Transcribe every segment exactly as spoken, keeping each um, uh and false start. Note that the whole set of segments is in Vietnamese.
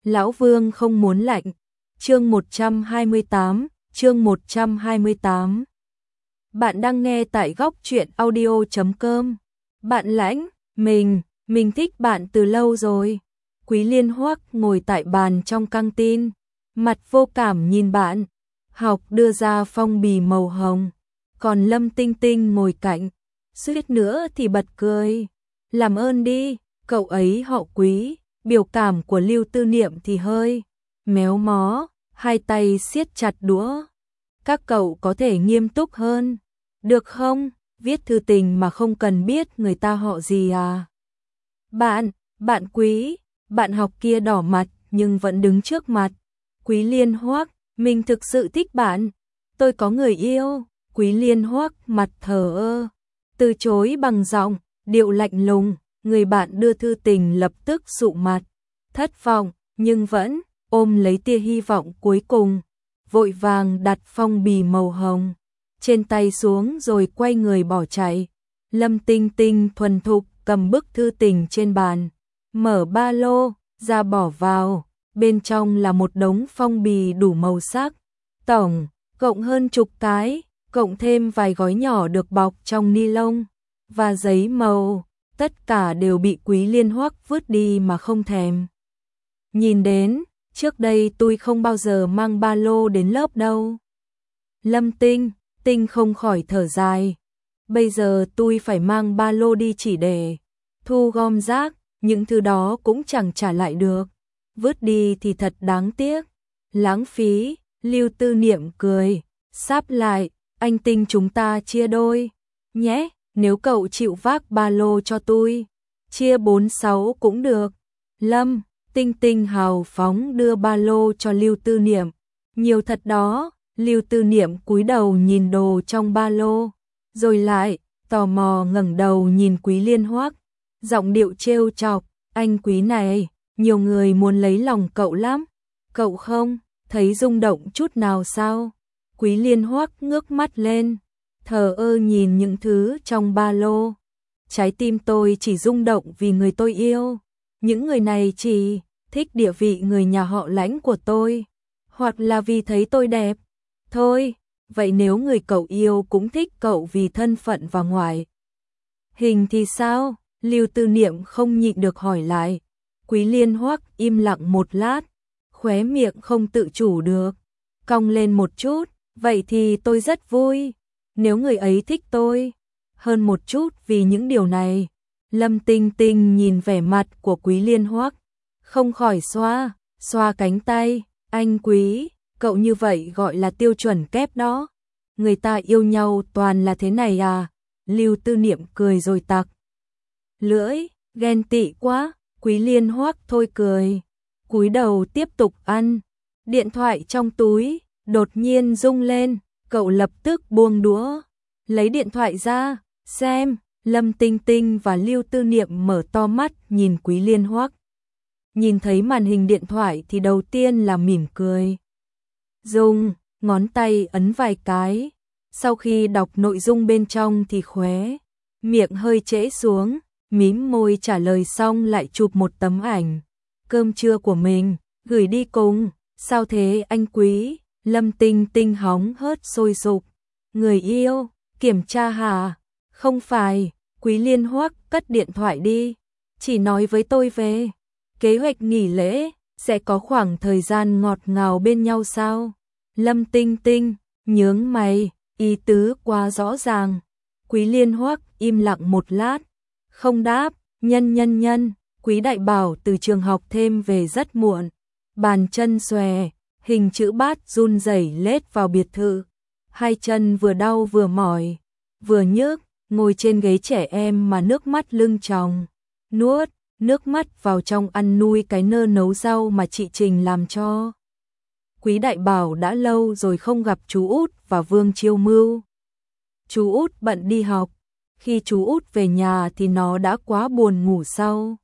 Lão Vương không muốn lạnh. Chương một trăm hai mươi tám, chương một trăm hai mươi tám. Bạn đang nghe tại góc truyện audio chấm com. Bạn Lãnh, mình, mình thích bạn từ lâu rồi. Quý Liên Hoắc ngồi tại bàn trong căng tin, mặt vô cảm nhìn bạn. Học đưa ra phong bì màu hồng, còn Lâm Tinh Tinh ngồi cạnh, suýt nữa thì bật cười. Làm ơn đi, cậu ấy họ Quý. Biểu cảm của Lưu Tư Niệm thì hơi méo mó, hai tay siết chặt đũa. Các cậu có thể nghiêm túc hơn, được không? Viết thư tình mà không cần biết người ta họ gì à? Bạn, bạn Quý, bạn học kia đỏ mặt nhưng vẫn đứng trước mặt. Quý Liên Hoắc, mình thực sự thích bạn, tôi có người yêu. Quý Liên Hoắc mặt thờ ơ, từ chối bằng giọng điệu lạnh lùng. Người bạn đưa thư tình lập tức sụ mặt, thất vọng, nhưng vẫn ôm lấy tia hy vọng cuối cùng, vội vàng đặt phong bì màu hồng trên tay xuống rồi quay người bỏ chạy. Lâm Tinh Tinh thuần thục cầm bức thư tình trên bàn, mở ba lô ra bỏ vào, bên trong là một đống phong bì đủ màu sắc, tổng cộng hơn chục cái, cộng thêm vài gói nhỏ được bọc trong ni lông và giấy màu. Tất cả đều bị Quý Liên Hoắc vứt đi mà không thèm nhìn đến. Trước đây tôi không bao giờ mang ba lô đến lớp đâu. Lâm Tinh Tinh không khỏi thở dài. Bây giờ tôi phải mang ba lô đi chỉ để thu gom rác, những thứ đó cũng chẳng trả lại được. Vứt đi thì thật đáng tiếc, lãng phí. Lưu Tư Niệm cười, sáp lại, anh Tinh chúng ta chia đôi nhé. Nếu cậu chịu vác ba lô cho tôi, chia bốn sáu cũng được. Lâm Tinh Tinh hào phóng đưa ba lô cho Lưu Tư Niệm. Nhiều thật đó. Lưu Tư Niệm cúi đầu nhìn đồ trong ba lô, rồi lại tò mò ngẩng đầu nhìn Quý Liên Hoắc, giọng điệu trêu chọc, anh Quý này, nhiều người muốn lấy lòng cậu lắm. Cậu không thấy rung động chút nào sao? Quý Liên Hoắc ngước mắt lên, thờ ơ nhìn những thứ trong ba lô. Trái tim tôi chỉ rung động vì người tôi yêu. Những người này chỉ thích địa vị người nhà họ Lãnh của tôi, hoặc là vì thấy tôi đẹp thôi. Vậy nếu người cậu yêu cũng thích cậu vì thân phận và ngoại hình thì sao? Lưu Tư Niệm không nhịn được hỏi lại. Quý Liên Hoắc im lặng một lát, khóe miệng không tự chủ được cong lên một chút. Vậy thì tôi rất vui nếu người ấy thích tôi hơn một chút vì những điều này. Lâm Tinh Tinh nhìn vẻ mặt của Quý Liên Hoắc, không khỏi xoa xoa cánh tay. Anh Quý, cậu như vậy gọi là tiêu chuẩn kép đó. Người ta yêu nhau toàn là thế này à? Lưu Tư Niệm cười rồi tặc lưỡi, ghen tị quá. Quý Liên Hoắc thôi cười, cúi đầu tiếp tục ăn. Điện thoại trong túi đột nhiên rung lên, cậu lập tức buông đũa, lấy điện thoại ra, xem. Lâm Tinh Tinh và Lưu Tư Niệm mở to mắt nhìn Quý Liên Hoắc. Nhìn thấy màn hình điện thoại thì đầu tiên là mỉm cười, dùng ngón tay ấn vài cái. Sau khi đọc nội dung bên trong thì khóe miệng hơi trễ xuống, mím môi trả lời xong lại chụp một tấm ảnh cơm trưa của mình, gửi đi cùng. Sao thế anh Quý? Lâm Tinh Tinh hóng hớt sôi sục. Người yêu, kiểm tra hả? Không phải. Quý Liên Hoắc cất điện thoại đi. Chỉ nói với tôi về kế hoạch nghỉ lễ, sẽ có khoảng thời gian ngọt ngào bên nhau sao? Lâm Tinh Tinh nhướng mày, ý tứ quá rõ ràng. Quý Liên Hoắc im lặng một lát, không đáp. Nhân nhân nhân, Quý Đại Bảo từ trường học thêm về rất muộn, bàn chân xòe, hình chữ bát run rẩy lết vào biệt thự. Hai chân vừa đau vừa mỏi, vừa nhức, ngồi trên ghế trẻ em mà nước mắt lưng tròng, nuốt nước mắt vào trong ăn nuôi cái nơ nấu rau mà chị Trình làm cho. Quý Đại Bảo đã lâu rồi không gặp chú Út và Vương Chiêu Mưu. Chú Út bận đi học, khi chú Út về nhà thì nó đã quá buồn ngủ sau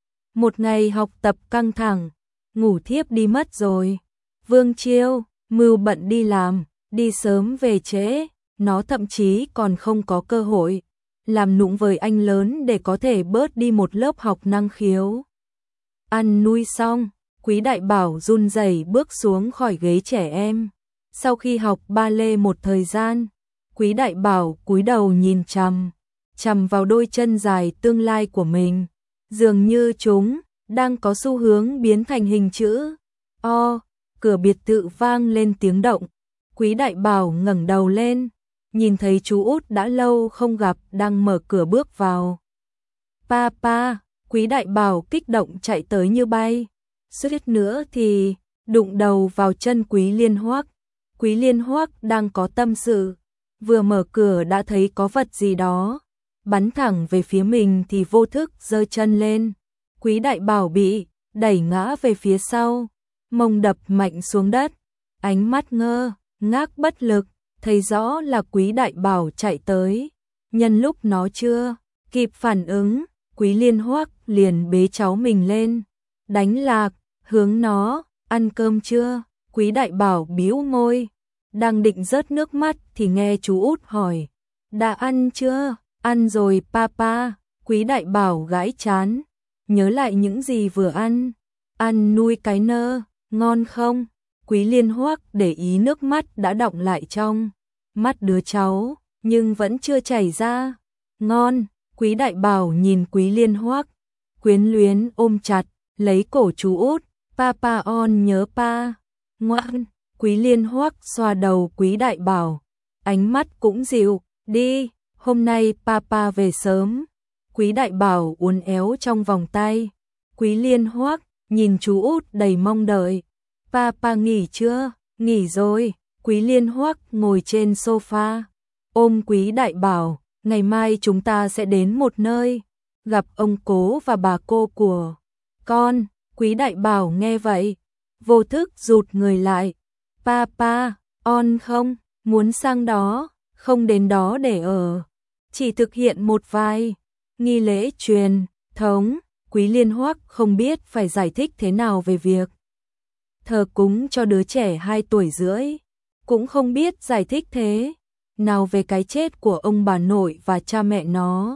một ngày học tập căng thẳng, ngủ thiếp đi mất rồi. Vương Chiêu Mưu bận đi làm, đi sớm về trễ, nó thậm chí còn không có cơ hội làm nũng với anh lớn để có thể bớt đi một lớp học năng khiếu. Ăn nuôi xong, Quý Đại Bảo run rẩy bước xuống khỏi ghế trẻ em. Sau khi học ba lê một thời gian, Quý Đại Bảo cúi đầu nhìn chằm chằm vào đôi chân dài tương lai của mình, dường như chúng đang có xu hướng biến thành hình chữ O. Cửa biệt thự vang lên tiếng động. Quý Đại Bảo ngẩng đầu lên, nhìn thấy chú út đã lâu không gặp đang mở cửa bước vào. Papa, Quý Đại Bảo kích động chạy tới như bay, suýt nữa thì đụng đầu vào chân Quý Liên Hoắc. Quý Liên Hoắc đang có tâm sự, vừa mở cửa đã thấy có vật gì đó bắn thẳng về phía mình thì vô thức giơ chân lên. Quý Đại Bảo bị đẩy ngã về phía sau, mông đập mạnh xuống đất, ánh mắt ngơ ngác bất lực, thấy rõ là Quý Đại Bảo chạy tới. Nhân lúc nó chưa kịp phản ứng, Quý Liên Hoắc liền bế cháu mình lên, đánh lạc, hướng nó, ăn cơm chưa? Quý Đại Bảo bĩu môi, đang định rớt nước mắt thì nghe chú út hỏi, đã ăn chưa? Ăn rồi papa. Quý Đại Bảo gãi trán, nhớ lại những gì vừa ăn. Ăn nuôi cái nơ, ngon không? Quý Liên Hoắc để ý nước mắt đã đọng lại trong mắt đứa cháu, nhưng vẫn chưa chảy ra. Ngon. Quý Đại Bảo nhìn Quý Liên Hoắc, quyến luyến ôm chặt lấy cổ chú út. Papa on nhớ pa. Ngoan. Quý Liên Hoắc xoa đầu Quý Đại Bảo, ánh mắt cũng dịu đi. Hôm nay papa về sớm. Quý Đại Bảo uốn éo trong vòng tay Quý Liên Hoắc, nhìn chú út đầy mong đợi. Papa nghỉ chưa? Nghỉ rồi. Quý Liên Hoắc ngồi trên sofa, ôm Quý Đại Bảo. Ngày mai chúng ta sẽ đến một nơi, gặp ông cố và bà cô của con. Quý Đại Bảo nghe vậy, vô thức rụt người lại. Papa, on không muốn sang đó, không đến đó để ở, chỉ thực hiện một vài nghi lễ truyền thống. Quý Liên Hoắc không biết phải giải thích thế nào về việc thờ cúng cho đứa trẻ hai tuổi rưỡi, cũng không biết giải thích thế nào về cái chết của ông bà nội và cha mẹ nó.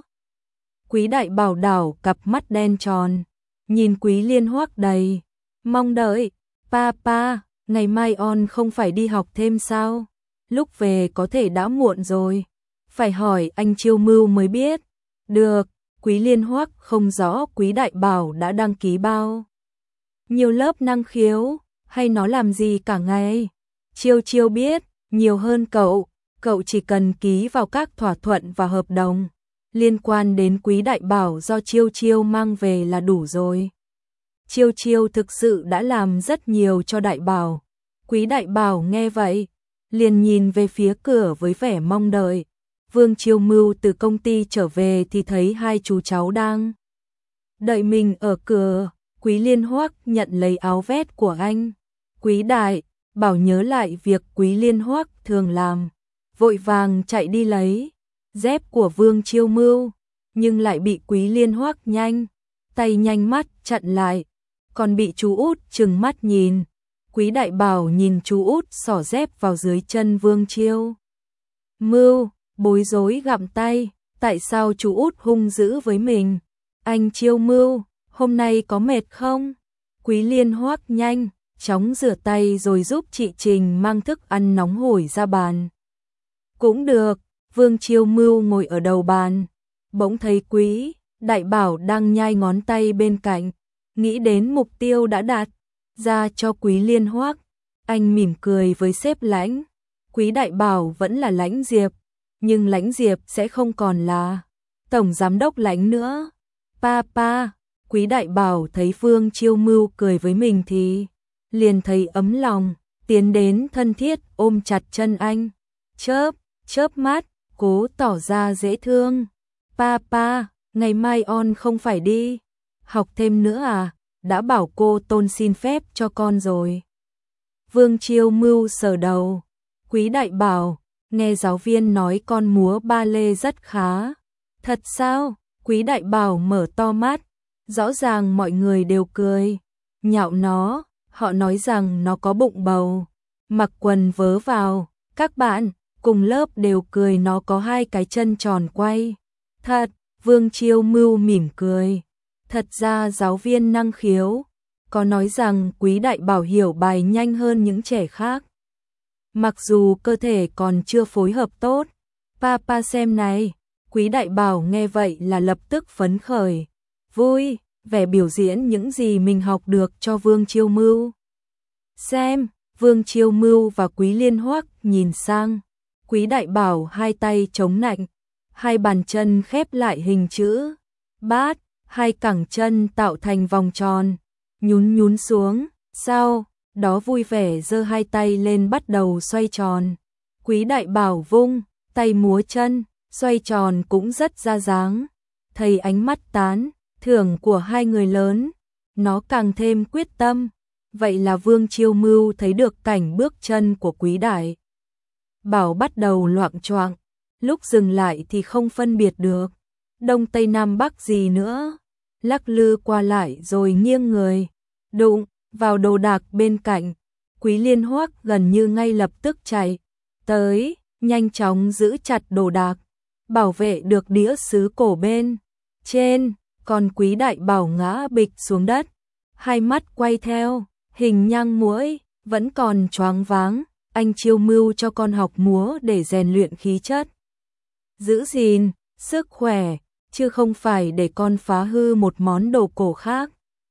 Quý Đại Bảo đảo cặp mắt đen tròn, nhìn Quý Liên Hoắc đầy mong đợi. Papa, ngày mai on không phải đi học thêm sao? Lúc về có thể đã muộn rồi, phải hỏi anh Chiêu Mưu mới biết. Được. Quý Liên Hoắc không rõ Quý Đại Bảo đã đăng ký bao nhiều lớp năng khiếu, hay nó làm gì cả ngày. Chiêu Chiêu biết nhiều hơn cậu, cậu chỉ cần ký vào các thỏa thuận và hợp đồng liên quan đến Quý Đại Bảo do Chiêu Chiêu mang về là đủ rồi. Chiêu Chiêu thực sự đã làm rất nhiều cho Đại Bảo. Quý Đại Bảo nghe vậy, liền nhìn về phía cửa với vẻ mong đợi. Vương Chiêu Mưu từ công ty trở về thì thấy hai chú cháu đang đợi mình ở cửa. Quý Liên Hoắc nhận lấy áo vest của anh. Quý Đại Bảo nhớ lại việc Quý Liên Hoắc thường làm, vội vàng chạy đi lấy dép của Vương Chiêu Mưu, nhưng lại bị Quý Liên Hoắc nhanh tay nhanh mắt chặn lại, còn bị chú út trừng mắt nhìn. Quý Đại Bảo nhìn chú út xỏ dép vào dưới chân Vương Chiêu Mưu, bối rối gặm tay, tại sao chú út hung dữ với mình? Anh Chiêu Mưu, hôm nay có mệt không? Quý Liên Hoắc nhanh chóng rửa tay rồi giúp chị Trình mang thức ăn nóng hổi ra bàn. Cũng được. Vương Chiêu Mưu ngồi ở đầu bàn, bỗng thấy Quý Đại Bảo đang nhai ngón tay bên cạnh, nghĩ đến mục tiêu đã đạt ra cho Quý Liên Hoắc, anh mỉm cười với sếp Lãnh. Quý Đại Bảo vẫn là Lãnh Diệp, nhưng Lãnh Diệp sẽ không còn là tổng giám đốc Lãnh nữa. Papa, Quý Đại Bảo thấy Vương Chiêu Mưu cười với mình thì liền thấy ấm lòng, tiến đến thân thiết ôm chặt chân anh, chớp chớp mắt, cố tỏ ra dễ thương. Papa, ngày mai on không phải đi học thêm nữa à? Đã bảo cô Tôn xin phép cho con rồi. Vương Chiêu Mưu sờ đầu. Quý Đại Bảo, nghe giáo viên nói con múa ba lê rất khá. Thật sao? Quý Đại Bảo mở to mắt. Rõ ràng mọi người đều cười nhạo nó, họ nói rằng nó có bụng bầu, mặc quần vớ vào. Các bạn cùng lớp đều cười nó có hai cái chân tròn quay. Thật, Vương Chiêu Mưu mỉm cười. Thật ra giáo viên năng khiếu có nói rằng Quý Đại Bảo hiểu bài nhanh hơn những trẻ khác. Mặc dù cơ thể còn chưa phối hợp tốt. Papa xem này, Quý Đại Bảo nghe vậy là lập tức phấn khởi, vui, vẻ biểu diễn những gì mình học được cho Vương Chiêu Mưu. Xem, Vương Chiêu Mưu và Quý Liên Hoắc nhìn sang. Quý Đại Bảo hai tay chống nạnh, hai bàn chân khép lại hình chữ bát, hai cẳng chân tạo thành vòng tròn, nhún nhún xuống, sau đó vui vẻ giơ hai tay lên bắt đầu xoay tròn. Quý Đại Bảo vung tay múa chân, xoay tròn cũng rất ra dáng. Thấy ánh mắt tán thưởng của hai người lớn, nó càng thêm quyết tâm. Vậy là Vương Chiêu Mưu thấy được cảnh bước chân của Quý Đại Bảo bắt đầu loạng choạng, lúc dừng lại thì không phân biệt được đông tây nam bắc gì nữa, lắc lư qua lại rồi nghiêng người, đụng vào đồ đạc bên cạnh. Quý Liên Hoắc gần như ngay lập tức chạy tới, nhanh chóng giữ chặt đồ đạc, bảo vệ được đĩa sứ cổ bên trên, còn Quý Đại Bảo ngã bịch xuống đất, hai mắt quay theo, hình nhang muỗi, vẫn còn choáng váng. Anh Chiêu Mưu cho con học múa để rèn luyện khí chất, giữ gìn sức khỏe, chứ không phải để con phá hư một món đồ cổ khác.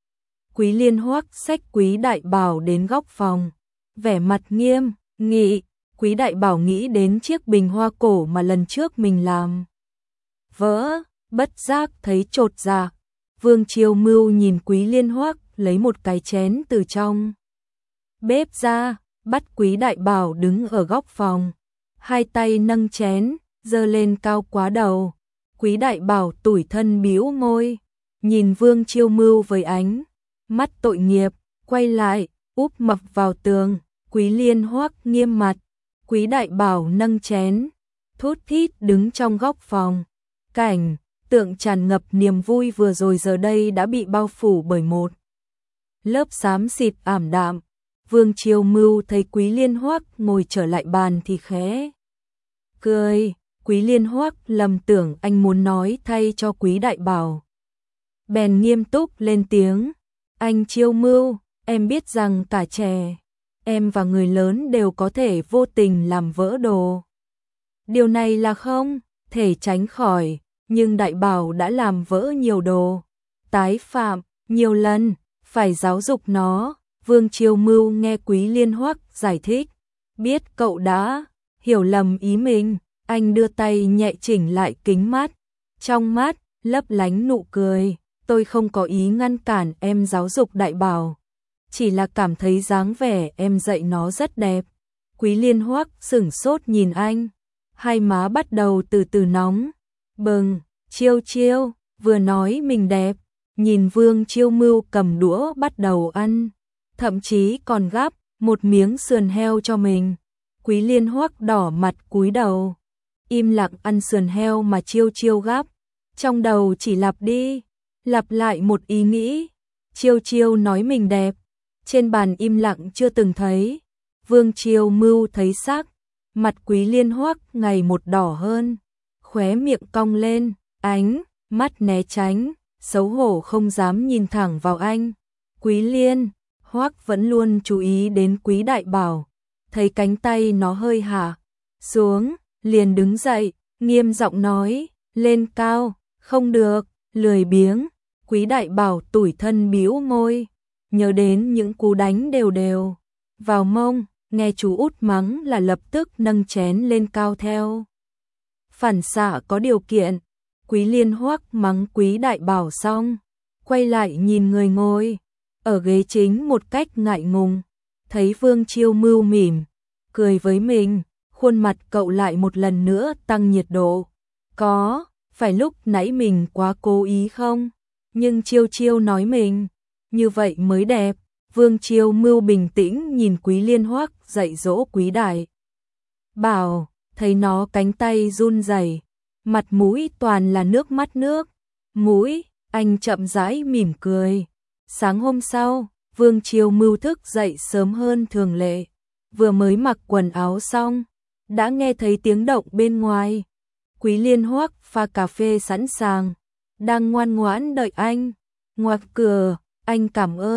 Quý Liên Hoắc xách Quý Đại Bảo đến góc phòng, vẻ mặt nghiêm nghị. Quý Đại Bảo nghĩ đến chiếc bình hoa cổ mà lần trước mình làm vỡ, bất giác thấy chột dạ. Vương Chiêu Mưu nhìn Quý Liên Hoắc lấy một cái chén từ trong bếp ra, bắt Quý Đại Bảo đứng ở góc phòng, hai tay nâng chén, giơ lên cao quá đầu. Quý Đại Bảo tủi thân bĩu môi, nhìn Vương Chiêu Mưu với ánh mắt tội nghiệp, quay lại, úp mập vào tường. Quý Liên Hoắc nghiêm mặt, Quý Đại Bảo nâng chén, thút thít đứng trong góc phòng. Cảnh tượng tràn ngập niềm vui vừa rồi giờ đây đã bị bao phủ bởi một lớp xám xịt ảm đạm. Vương Chiêu Mưu thấy Quý Liên Hoắc ngồi trở lại bàn thì khẽ cười. Quý Liên Hoắc lầm tưởng anh muốn nói thay cho Quý Đại Bảo, bèn nghiêm túc lên tiếng, anh Chiêu Mưu, em biết rằng cả trẻ em và người lớn đều có thể vô tình làm vỡ đồ. Điều này là không thể tránh khỏi, nhưng Đại Bảo đã làm vỡ nhiều đồ, tái phạm nhiều lần, phải giáo dục nó. Vương Chiêu Mưu nghe Quý Liên Hoắc giải thích, biết cậu đã hiểu lầm ý mình, anh đưa tay nhẹ chỉnh lại kính mắt, trong mắt lấp lánh nụ cười, tôi không có ý ngăn cản em giáo dục Đại Bảo, chỉ là cảm thấy dáng vẻ em dạy nó rất đẹp. Quý Liên Hoắc sửng sốt nhìn anh, hai má bắt đầu từ từ nóng bừng. Chiêu Chiêu vừa nói mình đẹp, nhìn Vương Chiêu Mưu cầm đũa bắt đầu ăn, thậm chí còn gắp một miếng sườn heo cho mình. Quý Liên Hoắc đỏ mặt cúi đầu, im lặng ăn sườn heo mà Chiêu Chiêu gắp, trong đầu chỉ lặp đi lặp lại một ý nghĩ, Chiêu Chiêu nói mình đẹp. Trên bàn im lặng chưa từng thấy. Vương Chiêu Mưu thấy sắc mặt Quý Liên Hoắc ngày một đỏ hơn, khóe miệng cong lên, ánh mắt né tránh, xấu hổ không dám nhìn thẳng vào anh. Quý Liên Hoắc vẫn luôn chú ý đến Quý Đại Bảo, thấy cánh tay nó hơi hạ xuống, liền đứng dậy, nghiêm giọng nói, lên cao, không được, lười biếng. Quý Đại Bảo tủi thân bĩu môi, nhớ đến những cú đánh đều đều vào mông, nghe chú út mắng là lập tức nâng chén lên cao theo phản xạ có điều kiện. Quý Liên Hoắc mắng Quý Đại Bảo xong, quay lại nhìn người ngồi ở ghế chính một cách ngại ngùng, thấy Vương Chiêu Mưu mỉm cười với mình, khuôn mặt cậu lại một lần nữa tăng nhiệt độ. Có phải lúc nãy mình quá cố ý không? Nhưng Chiêu Chiêu nói mình như vậy mới đẹp. Vương Chiêu Mưu bình tĩnh nhìn Quý Liên Hoắc dạy dỗ Quý Đại Bảo, thấy nó cánh tay run rẩy, mặt mũi toàn là nước mắt nước mũi, anh chậm rãi mỉm cười. Sáng hôm sau, Vương Chiêu Mưu thức dậy sớm hơn thường lệ, vừa mới mặc quần áo xong, đã nghe thấy tiếng động bên ngoài. Quý Liên Hoắc pha cà phê sẵn sàng, đang ngoan ngoãn đợi anh. Ngoạc cửa, anh cảm ơn,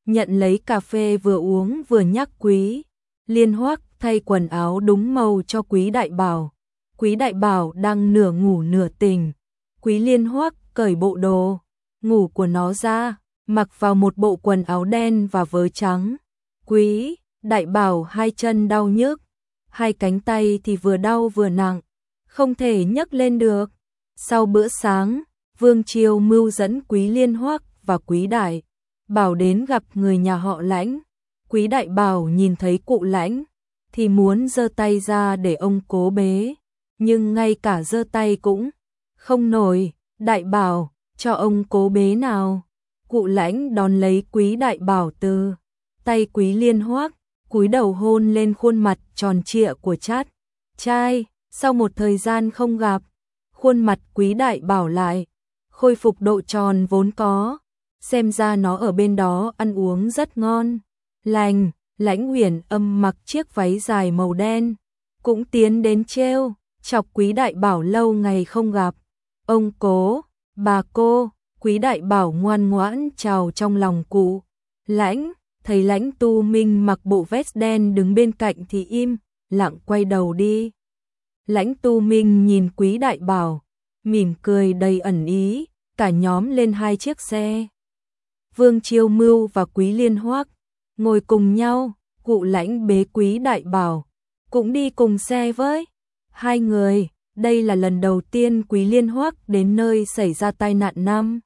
nhận lấy cà phê vừa uống vừa nhắc Quý Liên Hoắc thay quần áo đúng màu cho Quý Đại Bảo. Quý Đại Bảo đang nửa ngủ nửa tỉnh. Quý Liên Hoắc cởi bộ đồ ngủ của nó ra, mặc vào một bộ quần áo đen và vớ trắng. Quý Đại Bảo hai chân đau nhức, hai cánh tay thì vừa đau vừa nặng, không thể nhấc lên được. Sau bữa sáng, Vương Chiêu Mưu dẫn Quý Liên Hoắc và Quý Đại Bảo đến gặp người nhà họ Lãnh. Quý Đại Bảo nhìn thấy cụ Lãnh thì muốn giơ tay ra để ông Cố bế, nhưng ngay cả giơ tay cũng không nổi. Đại Bảo, cho ông Cố bế nào. Cụ Lãnh đón lấy Quý Đại Bảo từ tay Quý Liên Hoắc, cúi đầu hôn lên khuôn mặt tròn trịa của chát trai. Sau một thời gian không gặp, khuôn mặt Quý Đại Bảo lại khôi phục độ tròn vốn có, xem ra nó ở bên đó ăn uống rất ngon lành. Lãnh Huyền Âm mặc chiếc váy dài màu đen, cũng tiến đến trêu chọc Quý Đại Bảo lâu ngày không gặp. Ông Cố, bà cô. Quý Đại Bảo ngoan ngoãn chào trong lòng cụ Lãnh. Thấy Lãnh Tu Minh mặc bộ vest đen đứng bên cạnh thì im lặng quay đầu đi. Lãnh Tu Minh nhìn Quý Đại Bảo, mỉm cười đầy ẩn ý. Cả nhóm lên hai chiếc xe. Vương Chiêu Mưu và Quý Liên Hoắc ngồi cùng nhau. Cụ Lãnh bế Quý Đại Bảo cũng đi cùng xe với hai người. Đây là lần đầu tiên Quý Liên Hoắc đến nơi xảy ra tai nạn năm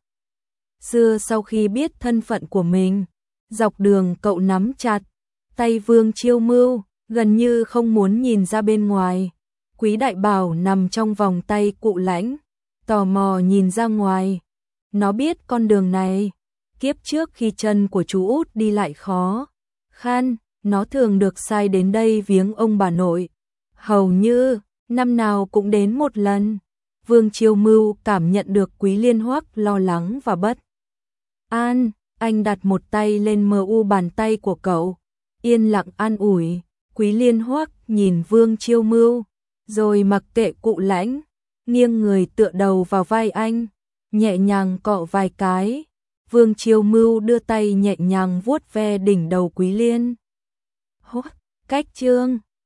xưa. Sau khi biết thân phận của mình, dọc đường cậu nắm chặt tay Vương Chiêu Mưu, gần như không muốn nhìn ra bên ngoài. Quý Đại Bảo nằm trong vòng tay cụ Lãnh, tò mò nhìn ra ngoài. Nó biết con đường này, kiếp trước khi chân của chú út đi lại khó khăn, nó thường được sai đến đây viếng ông bà nội. Hầu như năm nào cũng đến một lần. Vương Chiêu Mưu cảm nhận được Quý Liên Hoắc lo lắng và bất an. Anh đặt một tay lên mờ u bàn tay của cậu, yên lặng an ủi. Quý Liên Hoắc nhìn Vương Chiêu Mưu, rồi mặc kệ cụ Lãnh, nghiêng người tựa đầu vào vai anh, nhẹ nhàng cọ vài cái. Vương Chiêu Mưu đưa tay nhẹ nhàng vuốt ve đỉnh đầu Quý Liên Hoắc. Cách chương